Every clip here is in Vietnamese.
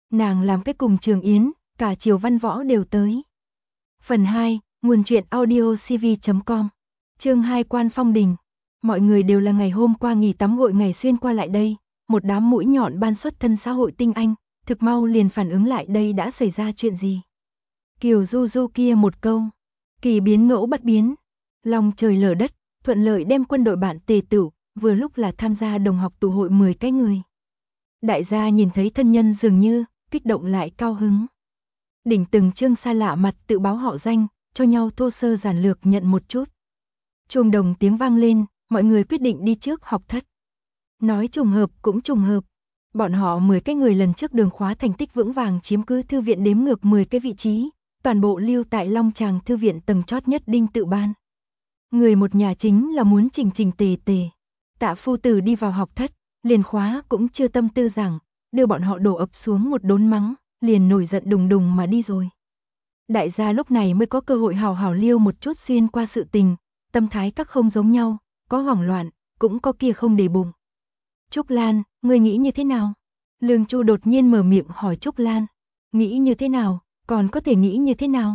Nàng làm cái cùng Trường Yến, cả Triều Văn Võ đều tới. Phần 2, nguồn truyện audiocv.com. Chương 2 Quan Phong Đình. Mọi người đều là ngày hôm qua nghỉ tắm gội ngày xuyên qua lại đây, một đám mũi nhọn ban xuất thân xã hội tinh anh, thực mau liền phản ứng lại đây đã xảy ra chuyện gì. Kiều Du Du kia một câu, kỳ biến ngẫu bất biến, lòng trời lở đất, thuận lợi đem quân đội bạn Tề Tửu, vừa lúc là tham gia đồng học tụ hội 10 cái người. Đại gia nhìn thấy thân nhân dường như kích động lại cao hứng. Đỉnh từng chương xa lạ mặt tự báo họ danh, cho nhau thô sơ giản lược nhận một chút. Chuông đồng tiếng vang lên, mọi người quyết định đi trước học thất. Nói trùng hợp cũng trùng hợp. Bọn họ 10 cái người lần trước đường khóa thành tích vững vàng chiếm cứ thư viện đếm ngược 10 cái vị trí, toàn bộ lưu tại Long Tràng thư viện tầng chót nhất Đinh Tự Ban. Người một nhà chính là muốn chỉnh chỉnh tề tề. Tạ phu tử đi vào học thất, liền khóa cũng chưa tâm tư giảng, đưa bọn họ đổ ập xuống một đốn mắng, liền nổi giận đùng đùng mà đi rồi. Đại gia lúc này mới có cơ hội hào hào liêu một chút xuyên qua sự tình, tâm thái các không giống nhau, có hoảng loạn, cũng có kia không để bụng. Trúc Lan, ngươi nghĩ như thế nào? Lương Chu đột nhiên mở miệng hỏi Trúc Lan. Nghĩ như thế nào, còn có thể nghĩ như thế nào?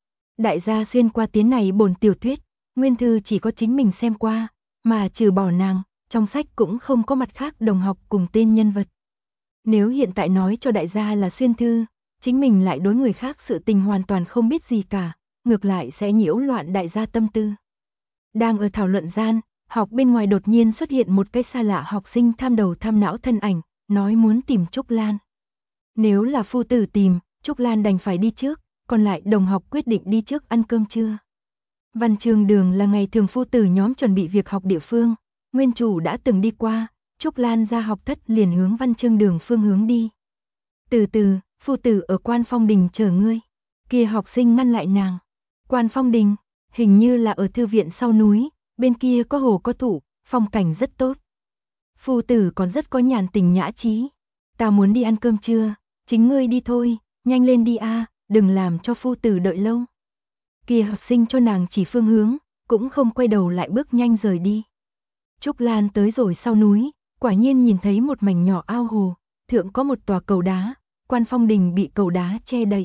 Đại gia xuyên qua tiến này bổn tiểu thuyết, nguyên thư chỉ có chính mình xem qua, mà trừ bỏ nàng, trong sách cũng không có mặt khác đồng học cùng tên nhân vật. Nếu hiện tại nói cho đại gia là xuyên thư, chính mình lại đối người khác sự tình hoàn toàn không biết gì cả, ngược lại sẽ nhiễu loạn đại gia tâm tư. Đang ở thảo luận gian, học bên ngoài đột nhiên xuất hiện một cái xa lạ học sinh tham đầu tham não thân ảnh, nói muốn tìm Trúc Lan. Nếu là phu tử tìm, Trúc Lan đành phải đi trước, còn lại đồng học quyết định đi trước ăn cơm trưa. Văn Trường Đường là ngày thường phu tử nhóm chuẩn bị việc học địa phương, nguyên chủ đã từng đi qua, Trúc Lan ra học thất liền hướng Văn Chương Đường phương hướng đi. Từ từ, phu tử ở Quan Phong Đình chờ ngươi. Kia học sinh ngăn lại nàng. Quan Phong Đình, hình như là ở thư viện sau núi, bên kia có hồ có thụ, phong cảnh rất tốt. Phu tử còn rất có nhàn tình nhã trí. Ta muốn đi ăn cơm trưa, chính ngươi đi thôi, nhanh lên đi a, đừng làm cho phu tử đợi lâu. Kia học sinh cho nàng chỉ phương hướng, cũng không quay đầu lại bước nhanh rời đi. Trúc Lan tới rồi sau núi, quả nhiên nhìn thấy một mảnh nhỏ ao hồ, thượng có một tòa cầu đá, Quan Phong Đình bị cầu đá che đậy.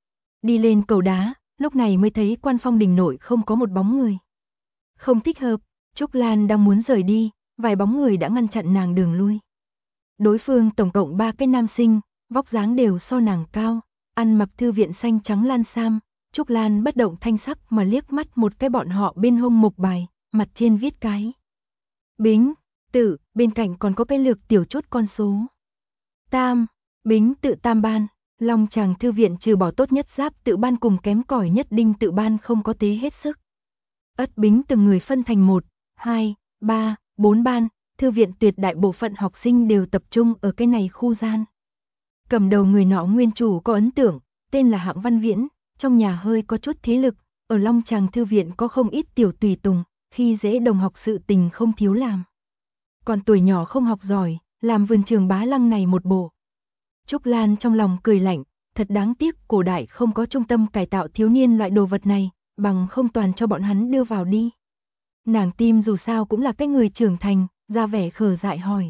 Đi lên cầu đá, lúc này mới thấy Quan Phong Đình nội không có một bóng người. Không thích hợp, Trúc Lan đang muốn rời đi, vài bóng người đã ngăn chặn nàng đường lui. Đối phương tổng cộng 3 cái nam sinh, vóc dáng đều so nàng cao, ăn mặc thư viện xanh trắng lan sam, Trúc Lan bất động thanh sắc mà liếc mắt một cái bọn họ bên hông mộc bài, mặt trên viết cái Bính Tự, bên cạnh còn có cái lược tiểu chốt con số. Tam, Bính Tự Tam ban, Long Tràng thư viện trừ bỏ tốt nhất Giáp Tự ban cùng kém cỏi nhất Đinh Tự ban không có tế hết sức. Ất Bính từng người phân thành 1, 2, 3, 4 ban, thư viện tuyệt đại bộ phận học sinh đều tập trung ở cái này khu gian. Cầm đầu người nọ nguyên chủ có ấn tượng, tên là Hạng Văn Viễn, trong nhà hơi có chút thế lực, ở Long Tràng thư viện có không ít tiểu tùy tùng, khi dễ đồng học sự tình không thiếu làm. Còn tuổi nhỏ không học giỏi, làm vườn trường Bá Lăng này một bộ. Trúc Lan trong lòng cười lạnh, thật đáng tiếc cổ đại không có trung tâm cải tạo thiếu niên loại đồ vật này, bằng không toàn cho bọn hắn đưa vào đi. Nàng tim dù sao cũng là cái người trưởng thành, ra vẻ khờ dại hỏi.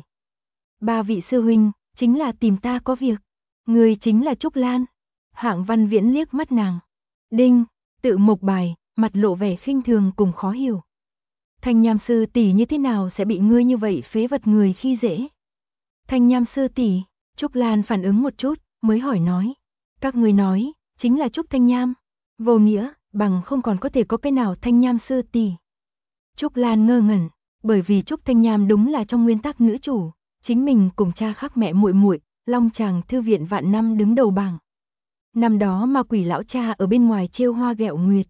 3 vị sư huynh, chính là tìm ta có việc. Người chính là Trúc Lan. Hạng Văn Viễn liếc mắt nàng. Đinh, Tự mộc bài, mặt lộ vẻ khinh thường cùng khó hiểu. Thanh Nham sư tỷ như thế nào sẽ bị ngươi như vậy phế vật người khi dễ? Thanh Nham sư tỷ, Trúc Lan phản ứng một chút, mới hỏi nói. Các ngươi nói, chính là Trúc Thanh Nham. Vô nghĩa, bằng không còn có thể có cái nào Thanh Nham sư tỷ. Trúc Lan ngơ ngẩn, bởi vì Trúc Thanh Nham đúng là trong nguyên tắc nữ chủ, chính mình cùng cha khác mẹ muội muội, Long Tràng thư viện vạn năm đứng đầu bảng. Năm đó ma quỷ lão cha ở bên ngoài trêu hoa ghẹo nguyệt.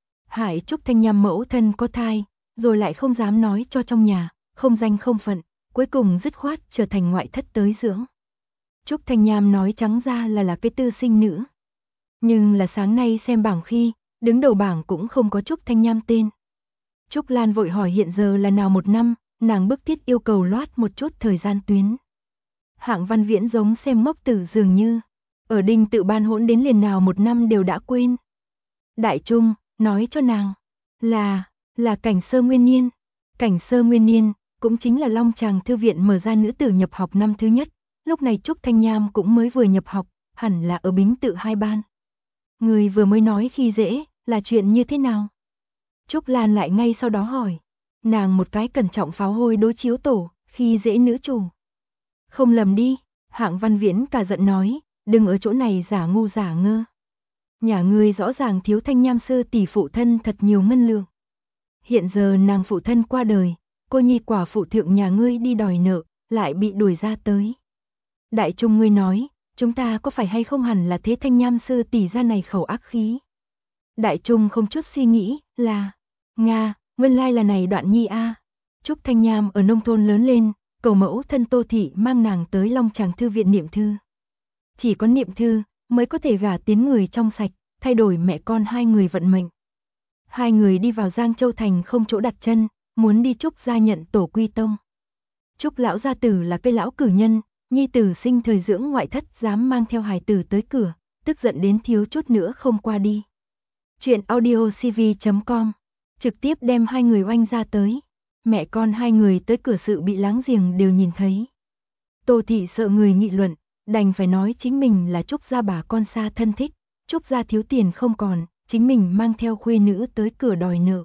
Hại Trúc Thanh Nham mẫu thân có thai, rồi lại không dám nói cho trong nhà, không danh không phận, cuối cùng dứt khoát trở thành ngoại thất tới dưỡng. Trúc Thanh Nham nói trắng ra là cái tư sinh nữ. Nhưng là sáng nay xem bảng khi, đứng đầu bảng cũng không có Trúc Thanh Nham tên. Trúc Lan vội hỏi hiện giờ là nào một năm, nàng bức thiết yêu cầu loát một chút thời gian tuyến. Hạng Văn Viễn giống xem mốc tử dường như, ở Đinh Tự ban hỗn đến liền nào một năm đều đã quên. Đại Trung, nói cho nàng, là Cảnh Sơ Nguyên Niên. Cảnh Sơ Nguyên Niên, cũng chính là Long Tràng thư viện mở ra nữ tử nhập học năm thứ nhất, lúc này Trúc Thanh Nham cũng mới vừa nhập học, hẳn là ở Bính Tự hai ban. Người vừa mới nói khi dễ, là chuyện như thế nào? Trúc Lan lại ngay sau đó hỏi. Nàng một cái cẩn trọng pháo hôi đối chiếu tổ, khi dễ nữ chủ. Không lầm đi, Hạng Văn Viễn cả giận nói, đừng ở chỗ này giả ngu giả ngơ. Nhà ngươi rõ ràng thiếu Thanh Nham sư tỷ phụ thân thật nhiều ngân lượng. Hiện giờ nàng phụ thân qua đời, cô nhi quả phụ thượng nhà ngươi đi đòi nợ, lại bị đuổi ra tới. Đại Trung ngươi nói, chúng ta có phải hay không hẳn là thế Thanh Nham sư tỷ ra này khẩu ác khí. Đại Trung không chút suy nghĩ, là, Nga, nguyên lai là này Đoạn Nhi a. Trúc Thanh Nham ở nông thôn lớn lên, cầu mẫu thân Tô Thị mang nàng tới Long Tràng thư viện niệm thư. Chỉ có niệm thư, mới có thể gả tiến người trong sạch, thay đổi mẹ con hai người vận mệnh. Hai người đi vào Giang Châu Thành không chỗ đặt chân, muốn đi Trúc gia nhận tổ quy tông. Trúc lão gia tử là cây lão cử nhân, nhi tử sinh thời dưỡng ngoại thất dám mang theo hài tử tới cửa, tức giận đến thiếu chút nữa không qua đi. Chuyện audiocv.com trực tiếp đem hai người oanh ra tới. Mẹ con hai người tới cửa sự bị láng giềng đều nhìn thấy. Tô Thị sợ người nghị luận, đành phải nói chính mình là Trúc gia bà con xa thân thích, Trúc gia thiếu tiền không còn, chính mình mang theo khuê nữ tới cửa đòi nợ.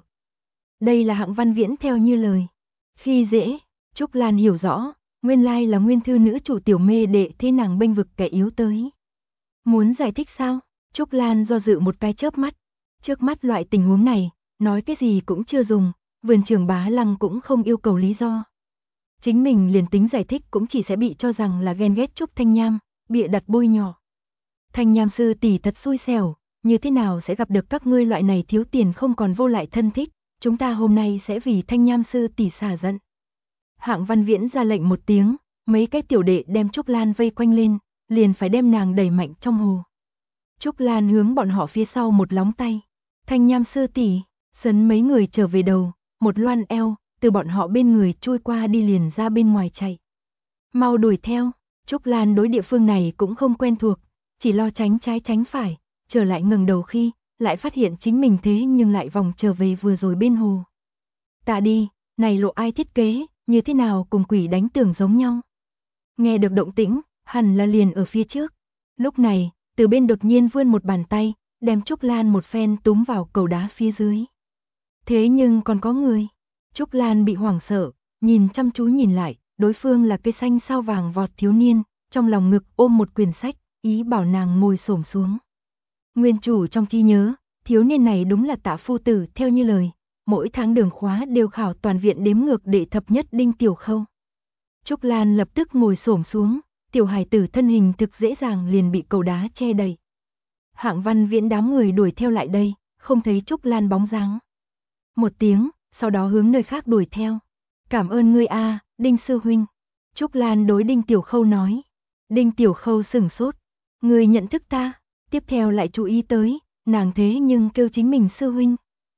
Đây là Hạng Văn Viễn theo như lời. Khi dễ, Trúc Lan hiểu rõ, nguyên lai là nguyên thư nữ chủ tiểu mê đệ thế nàng bênh vực kẻ yếu tới. Muốn giải thích sao? Trúc Lan do dự một cái chớp mắt. Trước mắt loại tình huống này, nói cái gì cũng chưa dùng, vườn trưởng Bá Lăng cũng không yêu cầu lý do. Chính mình liền tính giải thích cũng chỉ sẽ bị cho rằng là ghen ghét Trúc Thanh Nham, bịa đặt bôi nhọ. Thanh Nham sư tỷ thật xui xẻo, như thế nào sẽ gặp được các ngươi loại này thiếu tiền không còn vô lại thân thích, chúng ta hôm nay sẽ vì Thanh Nham sư tỷ xả giận. Hạng Văn Viễn ra lệnh một tiếng, mấy cái tiểu đệ đem Trúc Lan vây quanh lên, liền phải đem nàng đẩy mạnh trong hồ. Trúc Lan hướng bọn họ phía sau một lóng tay. Thanh Nham sư tỷ, sấn mấy người trở về đầu, một loan eo, từ bọn họ bên người chui qua đi liền ra bên ngoài chạy. Mau đuổi theo, Trúc Lan đối địa phương này cũng không quen thuộc, chỉ lo tránh trái tránh phải, trở lại ngẩng đầu khi, lại phát hiện chính mình thế nhưng lại vòng trở về vừa rồi bên hồ. Ta đi, này lộ ai thiết kế, như thế nào cùng quỷ đánh tường giống nhau. Nghe được động tĩnh, hẳn là liền ở phía trước. Lúc này, từ bên đột nhiên vươn một bàn tay, đem Trúc Lan một phen túm vào cầu đá phía dưới. Thế nhưng còn có người. Trúc Lan bị hoảng sợ, nhìn chăm chú nhìn lại, đối phương là cây xanh sao vàng vọt thiếu niên, trong lòng ngực ôm một quyển sách, ý bảo nàng ngồi xổm xuống. Nguyên chủ trong trí nhớ, thiếu niên này đúng là Tạ phu tử theo như lời, mỗi tháng đường khóa đều khảo toàn viện đếm ngược để thập nhất Đinh Tiểu Khâu. Trúc Lan lập tức ngồi xổm xuống, tiểu hài tử thân hình thực dễ dàng liền bị cầu đá che đậy. Hạng Văn Viễn đám người đuổi theo lại đây, không thấy Trúc Lan bóng dáng. Một tiếng, sau đó hướng nơi khác đuổi theo. Cảm ơn ngươi a, Đinh sư huynh. Trúc Lan đối Đinh Tiểu Khâu nói. Đinh Tiểu Khâu sửng sốt. Ngươi nhận thức ta, tiếp theo lại chú ý tới, nàng thế nhưng kêu chính mình sư huynh.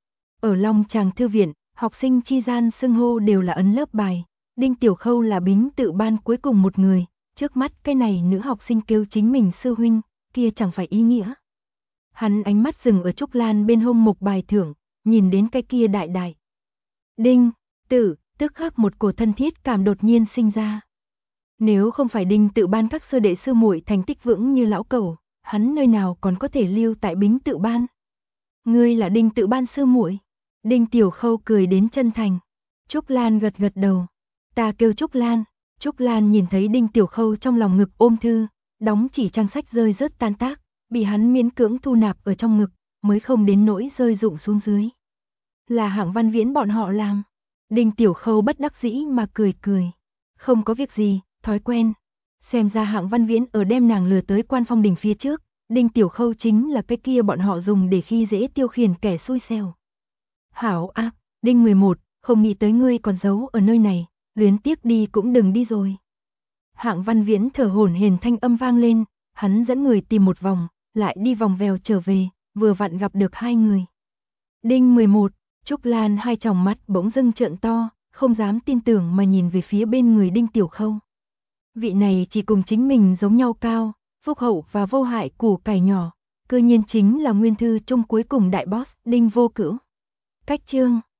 Ở Long Tràng thư viện, học sinh chi gian xưng hô đều là ấn lớp bài. Đinh Tiểu Khâu là Bính Tự ban cuối cùng một người, trước mắt cái này nữ học sinh kêu chính mình sư huynh, kia chẳng phải ý nghĩa. Hắn ánh mắt dừng ở Trúc Lan bên hông mục bài thưởng, nhìn đến cái kia đại đại. Đinh, Tự, tức khắc một cổ thân thiết cảm đột nhiên sinh ra. Nếu không phải Đinh Tự ban các sư đệ sư muội thành tích vững như lão cẩu, hắn nơi nào còn có thể lưu tại Bính Tự ban. Ngươi là Đinh Tự ban sư muội? Đinh Tiểu Khâu cười đến chân thành. Trúc Lan gật gật đầu. Ta kêu Trúc Lan. Trúc Lan nhìn thấy Đinh Tiểu Khâu trong lòng ngực ôm thư, đóng chỉ trang sách rơi rớt tan tác, bị hắn miễn cưỡng thu nạp ở trong ngực, mới không đến nỗi rơi rụng xuống dưới. Là Hạng Văn Viễn bọn họ làm. Đinh Tiểu Khâu bất đắc dĩ mà cười cười. Không có việc gì, thói quen. Xem ra Hạng Văn Viễn ở đem nàng lừa tới Quan Phong Đình phía trước, Đinh Tiểu Khâu chính là cái kia bọn họ dùng để khi dễ tiêu khiển kẻ xui xẻo. Hảo a, Đinh 11, không nghĩ tới ngươi còn giấu ở nơi này, luyến tiếc đi cũng đừng đi rồi. Hạng Văn Viễn thở hổn hển thanh âm vang lên, hắn dẫn người tìm một vòng, lại đi vòng vèo trở về, vừa vặn gặp được hai người. Đinh 11, Trúc Lan hai tròng mắt bỗng dưng trợn to, không dám tin tưởng mà nhìn về phía bên người Đinh Tiểu Khâu. Vị này chỉ cùng chính mình giống nhau cao, phúc hậu và vô hại củ cải nhỏ, cơ nhiên chính là nguyên thư chung cuối cùng đại boss Đinh Vô Cửu. Cách chương